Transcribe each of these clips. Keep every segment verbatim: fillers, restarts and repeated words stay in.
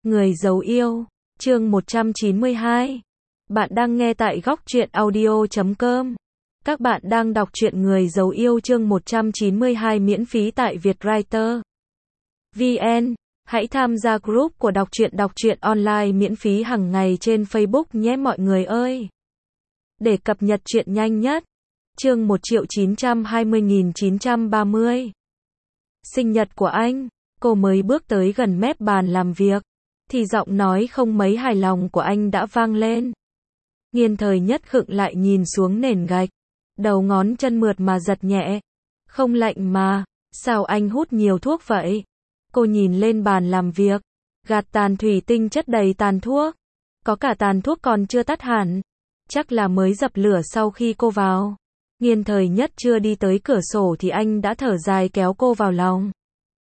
Người giấu yêu, chương một trăm chín mươi hai. Bạn đang nghe tại góc truyện audio chấm com. Các bạn đang đọc truyện Người giấu yêu chương một trăm chín mươi hai miễn phí tại Vietwriter vê en. Hãy tham gia group của đọc truyện đọc truyện online miễn phí hàng ngày trên Facebook nhé mọi người ơi. Để cập nhật truyện nhanh nhất. Chương một triệu chín trăm hai mươi nghìn chín trăm ba mươi. Sinh nhật của anh. Cô mới bước tới gần mép bàn làm việc, thì giọng nói không mấy hài lòng của anh đã vang lên. Nghiên Thời Nhất khựng lại nhìn xuống nền gạch, đầu ngón chân mượt mà giật nhẹ. Không lạnh mà, sao anh hút nhiều thuốc vậy? Cô nhìn lên bàn làm việc, gạt tàn thủy tinh chất đầy tàn thuốc. Có cả tàn thuốc còn chưa tắt hẳn, chắc là mới dập lửa sau khi cô vào. Nghiên Thời Nhất chưa đi tới cửa sổ thì anh đã thở dài kéo cô vào lòng.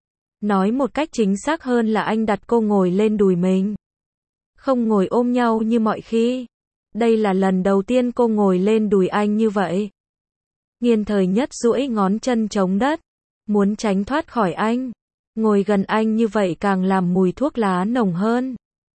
Nói một cách chính xác hơn là anh đặt cô ngồi lên đùi mình. Không ngồi ôm nhau như mọi khi. Đây là lần đầu tiên cô ngồi lên đùi anh như vậy. Nghiên Thời Nhất duỗi ngón chân chống đất, muốn tránh thoát khỏi anh. Ngồi gần anh như vậy càng làm mùi thuốc lá nồng hơn,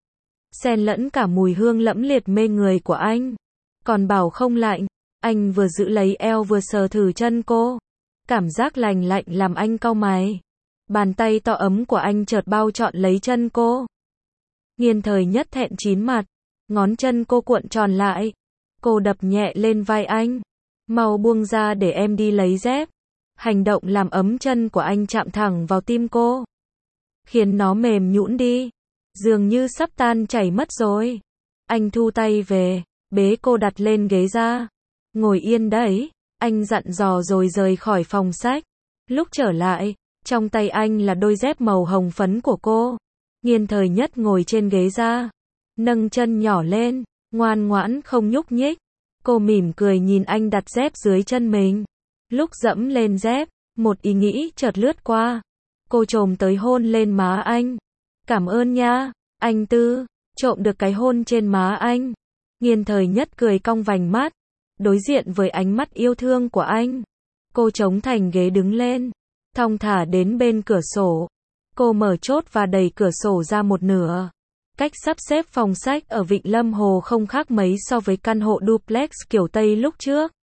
xen lẫn cả mùi hương lẫm liệt mê người của anh. Còn bảo không lạnh, anh vừa giữ lấy eo vừa sờ thử chân cô. Cảm giác lành lạnh làm anh cau mày. Bàn tay to ấm của anh chợt bao trọn lấy chân cô. Nghiên Thời Nhất thẹn chín mặt, ngón chân cô cuộn tròn lại. Cô đập nhẹ lên vai anh. Mau buông ra để em đi lấy dép. Hành động làm ấm chân của anh chạm thẳng vào tim cô, khiến nó mềm nhũn đi, dường như sắp tan chảy mất rồi. Anh thu tay về, bế cô đặt lên ghế ra. Ngồi yên đấy, anh dặn dò rồi rời khỏi phòng sách. Lúc trở lại, trong tay anh là đôi dép màu hồng phấn của cô. Nghiên Thời Nhất ngồi trên ghế ra, nâng chân nhỏ lên, ngoan ngoãn không nhúc nhích. Cô mỉm cười nhìn anh đặt dép dưới chân mình. Lúc dẫm lên dép, một ý nghĩ chợt lướt qua. Cô chồm tới hôn lên má anh. Cảm ơn nha, anh Tư. Trộm được cái hôn trên má anh. Nghiên Thời Nhất cười cong vành mắt, đối diện với ánh mắt yêu thương của anh. Cô chống thành ghế đứng lên, thong thả đến bên cửa sổ. Cô mở chốt và đẩy cửa sổ ra một nửa. Cách sắp xếp phòng sách ở Vịnh Lâm Hồ không khác mấy so với căn hộ duplex kiểu Tây lúc trước.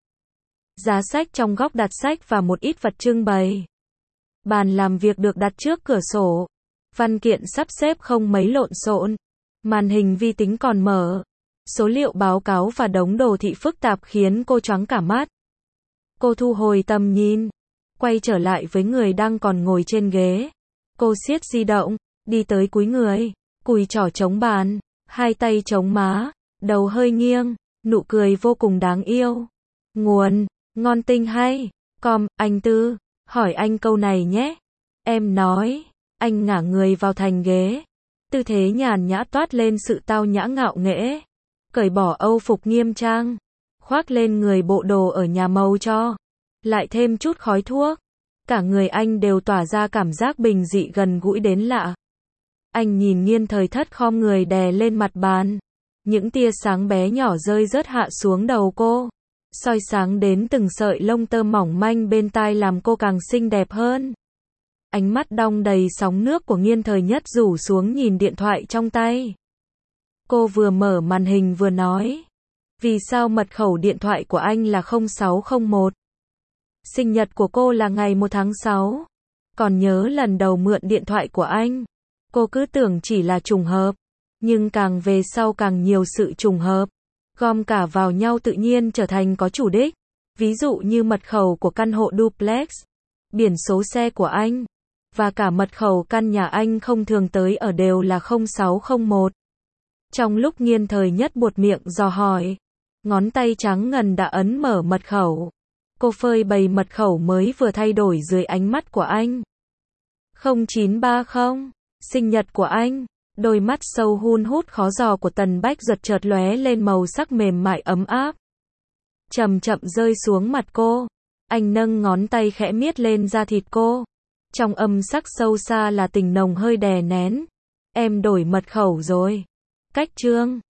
Giá sách trong góc đặt sách và một ít vật trưng bày. Bàn làm việc được đặt trước cửa sổ. Văn kiện sắp xếp không mấy lộn xộn. Màn hình vi tính còn mở. Số liệu báo cáo và đống đồ thị phức tạp khiến cô choáng cả mắt. Cô thu hồi tầm nhìn, quay trở lại với người đang còn ngồi trên ghế. Cô siết di động, đi tới cúi người, cùi trỏ chống bàn, hai tay chống má, đầu hơi nghiêng, nụ cười vô cùng đáng yêu. Nguồn, ngon tinh hay, com, anh Tư, hỏi anh câu này nhé. Em nói, anh ngả người vào thành ghế. Tư thế nhàn nhã toát lên sự tao nhã ngạo nghễ. Cởi bỏ âu phục nghiêm trang, khoác lên người bộ đồ ở nhà màu cho, lại thêm chút khói thuốc. Cả người anh đều tỏa ra cảm giác bình dị gần gũi đến lạ. Anh nhìn Nghiên Thời Thất khom người đè lên mặt bàn. Những tia sáng bé nhỏ rơi rớt hạ xuống đầu cô, soi sáng đến từng sợi lông tơ mỏng manh bên tai làm cô càng xinh đẹp hơn. Ánh mắt đong đầy sóng nước của Nghiên Thời Nhất rủ xuống nhìn điện thoại trong tay. Cô vừa mở màn hình vừa nói. Vì sao mật khẩu điện thoại của anh là không sáu không một? Sinh nhật của cô là ngày một tháng sáu. Còn nhớ lần đầu mượn điện thoại của anh, cô cứ tưởng chỉ là trùng hợp. Nhưng càng về sau càng nhiều sự trùng hợp, gom cả vào nhau tự nhiên trở thành có chủ đích. Ví dụ như mật khẩu của căn hộ duplex, biển số xe của anh, và cả mật khẩu căn nhà anh không thường tới ở đều là không sáu không một. Trong lúc Nghiên Thời Nhất buột miệng dò hỏi, ngón tay trắng ngần đã ấn mở mật khẩu. Cô phơi bày mật khẩu mới vừa thay đổi dưới ánh mắt của anh. không chín ba không, sinh nhật của anh. Đôi mắt sâu hun hút khó dò của Tần Bách Duật chợt lóe lên màu sắc mềm mại ấm áp, chậm chậm rơi xuống mặt cô. Anh nâng ngón tay khẽ miết lên da thịt cô. Trong âm sắc sâu xa là tình nồng hơi đè nén. Em đổi mật khẩu rồi. Cách chương